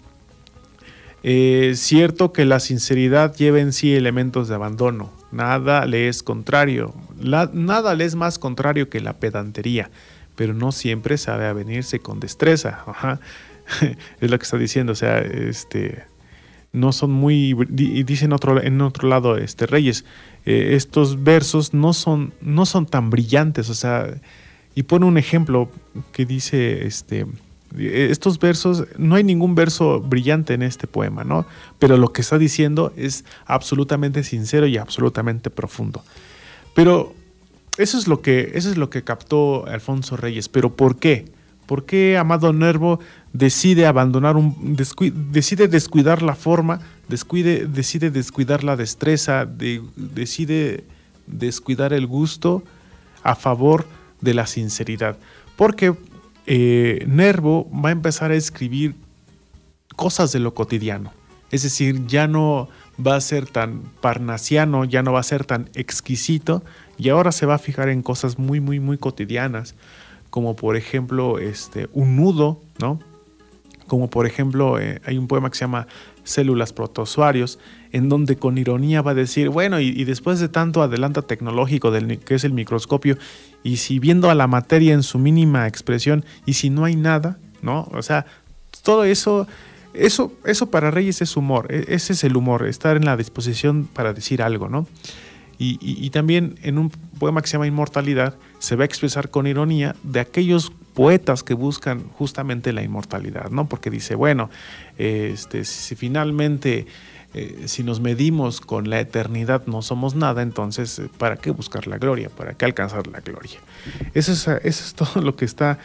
Es eh, cierto que la sinceridad lleva en sí elementos de abandono, nada le es contrario, la, nada le es más contrario que la pedantería, pero no siempre sabe avenirse con destreza. Ajá. Es lo que está diciendo, o sea, este, no son muy, dice en otro, en otro lado este, Reyes, eh, estos versos no son, no son tan brillantes, o sea, y pone un ejemplo que dice, este, estos versos, no hay ningún verso brillante en este poema, ¿no? Pero lo que está diciendo es absolutamente sincero y absolutamente profundo. Pero eso es lo que, eso es lo que captó Alfonso Reyes. ¿Pero por qué? ¿Por qué Amado Nervo decide abandonar un, descu, decide descuidar la forma, descuide, decide descuidar la destreza, de, decide descuidar el gusto a favor de la sinceridad? Porque Eh, Nervo va a empezar a escribir cosas de lo cotidiano, es decir, ya no va a ser tan parnasiano, ya no va a ser tan exquisito, y ahora se va a fijar en cosas muy muy muy cotidianas, como por ejemplo este, un nudo, ¿no? Como por ejemplo eh, hay un poema que se llama Células protozoarios, en donde con ironía va a decir, bueno, y, y después de tanto adelanto tecnológico del que es el microscopio, y si viendo a la materia en su mínima expresión, y si no hay nada, ¿no? O sea, todo eso, eso, eso para Reyes es humor, ese es el humor, estar en la disposición para decir algo, ¿no? Y, y, y también en un poema que se llama Inmortalidad, se va a expresar con ironía de aquellos poetas que buscan justamente la inmortalidad, ¿no? Porque dice, bueno, este, si finalmente, eh, si nos medimos con la eternidad no somos nada, entonces, ¿para qué buscar la gloria? ¿Para qué alcanzar la gloria? Eso es, eso es todo lo que está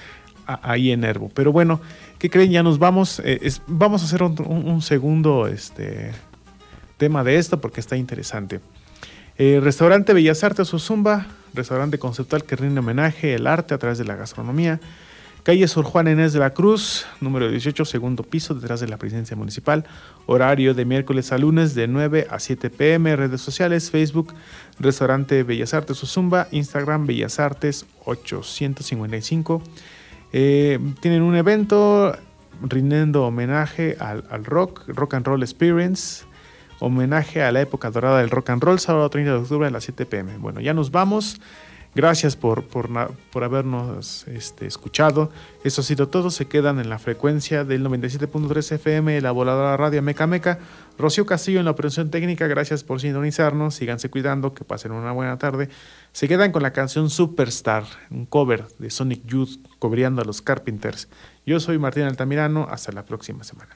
a, ahí en Nervo. Pero bueno, ¿qué creen? Ya nos vamos. Eh, es, vamos a hacer un, un, un segundo este, tema de esto porque está interesante. Eh, Restaurante Bellas Artes Ozumba, restaurante conceptual que rinde homenaje al arte a través de la gastronomía. Calle Sor Juana Inés de la Cruz, número dieciocho, segundo piso, detrás de la presidencia municipal. Horario de miércoles a lunes de nueve a siete pm. Redes sociales, Facebook, Restaurante Bellas Artes Ozumba, Instagram, Bellas Artes ochocientos cincuenta y cinco. Eh, tienen un evento rindiendo homenaje al, al rock, Rock and Roll Experience. Homenaje a la época dorada del rock and roll, sábado treinta de octubre a las siete pm. Bueno, ya nos vamos. Gracias por, por, por habernos este, escuchado. Eso ha sido todo. Se quedan en la frecuencia del noventa y siete punto tres F M, la voladora radio Meca Meca. Rocío Castillo en la operación técnica. Gracias por sintonizarnos. Síganse cuidando. Que pasen una buena tarde. Se quedan con la canción Superstar, un cover de Sonic Youth, cobereando a los Carpenters. Yo soy Martín Altamirano. Hasta la próxima semana.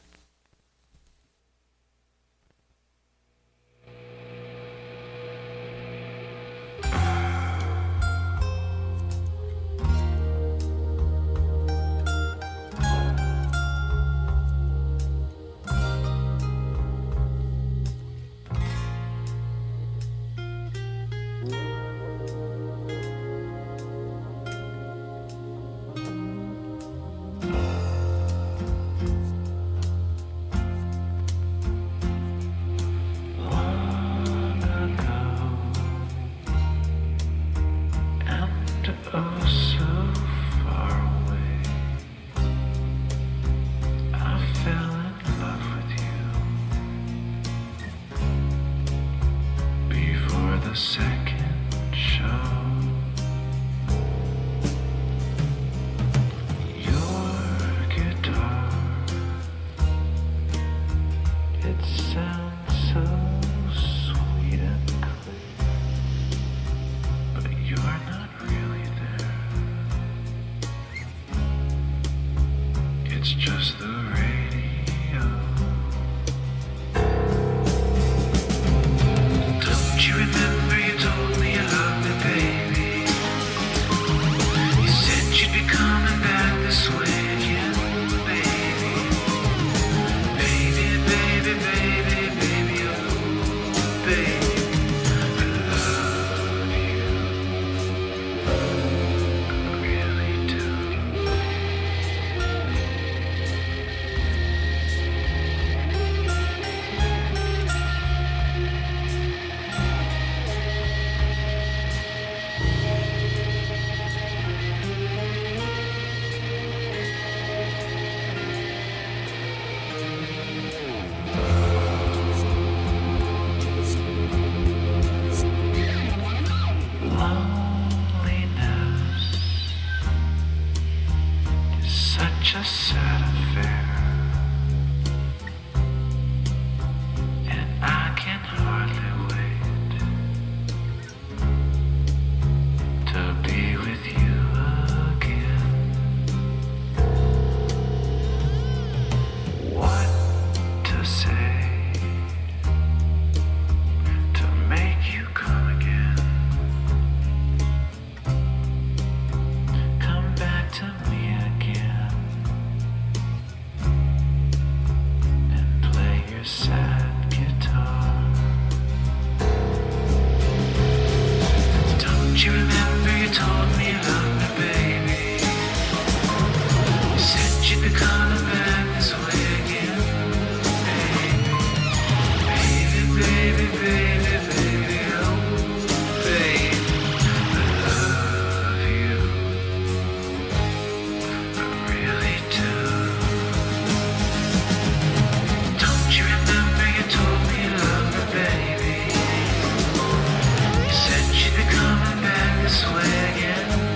This way again.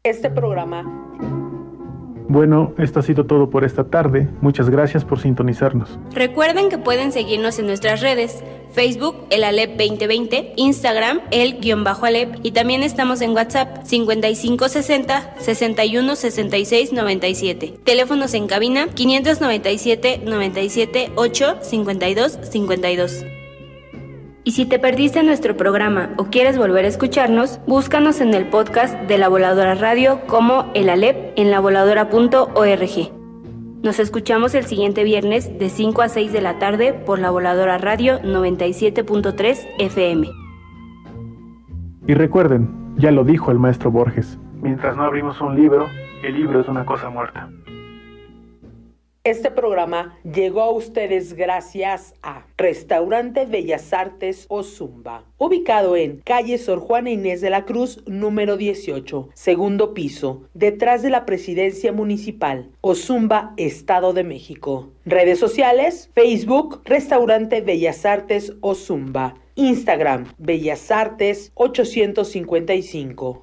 Este programa... Bueno, esto ha sido todo por esta tarde. Muchas gracias por sintonizarnos. Recuerden que pueden seguirnos en nuestras redes, Facebook, el Alep veinte veinte, Instagram, el-Alep, y también estamos en WhatsApp, cincuenta y cinco sesenta, sesenta y uno sesenta y seis noventa y siete. Teléfonos en cabina, quinientos noventa y siete, noventa y siete, ocho, cincuenta y dos, cincuenta y dos. Y si te perdiste nuestro programa o quieres volver a escucharnos, búscanos en el podcast de La Voladora Radio como El Alep en la voladora punto org. Nos escuchamos el siguiente viernes de cinco a seis de la tarde por La Voladora Radio noventa y siete punto tres F M. Y recuerden, ya lo dijo el maestro Borges, mientras no abrimos un libro, el libro es una cosa muerta. Este programa llegó a ustedes gracias a Restaurante Bellas Artes Ozumba, ubicado en calle Sor Juana Inés de la Cruz, número dieciocho, segundo piso, detrás de la Presidencia Municipal, Ozumba, Estado de México. Redes sociales, Facebook, Restaurante Bellas Artes Ozumba, Instagram, Bellas Artes ochocientos cincuenta y cinco.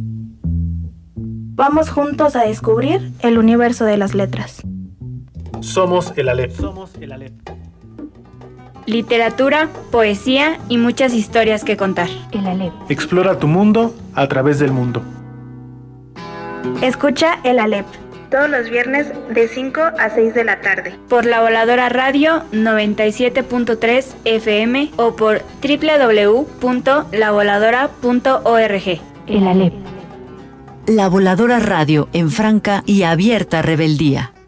Vamos juntos a descubrir el universo de las letras. Somos el Alep. Somos el Alep. Literatura, poesía y muchas historias que contar. El Alep. Explora tu mundo a través del mundo. Escucha el Alep todos los viernes de cinco a seis de la tarde por La Voladora Radio noventa y siete punto tres F M o por doble u doble u doble u punto la voladora punto org. El Alep. La Voladora Radio en franca y abierta rebeldía.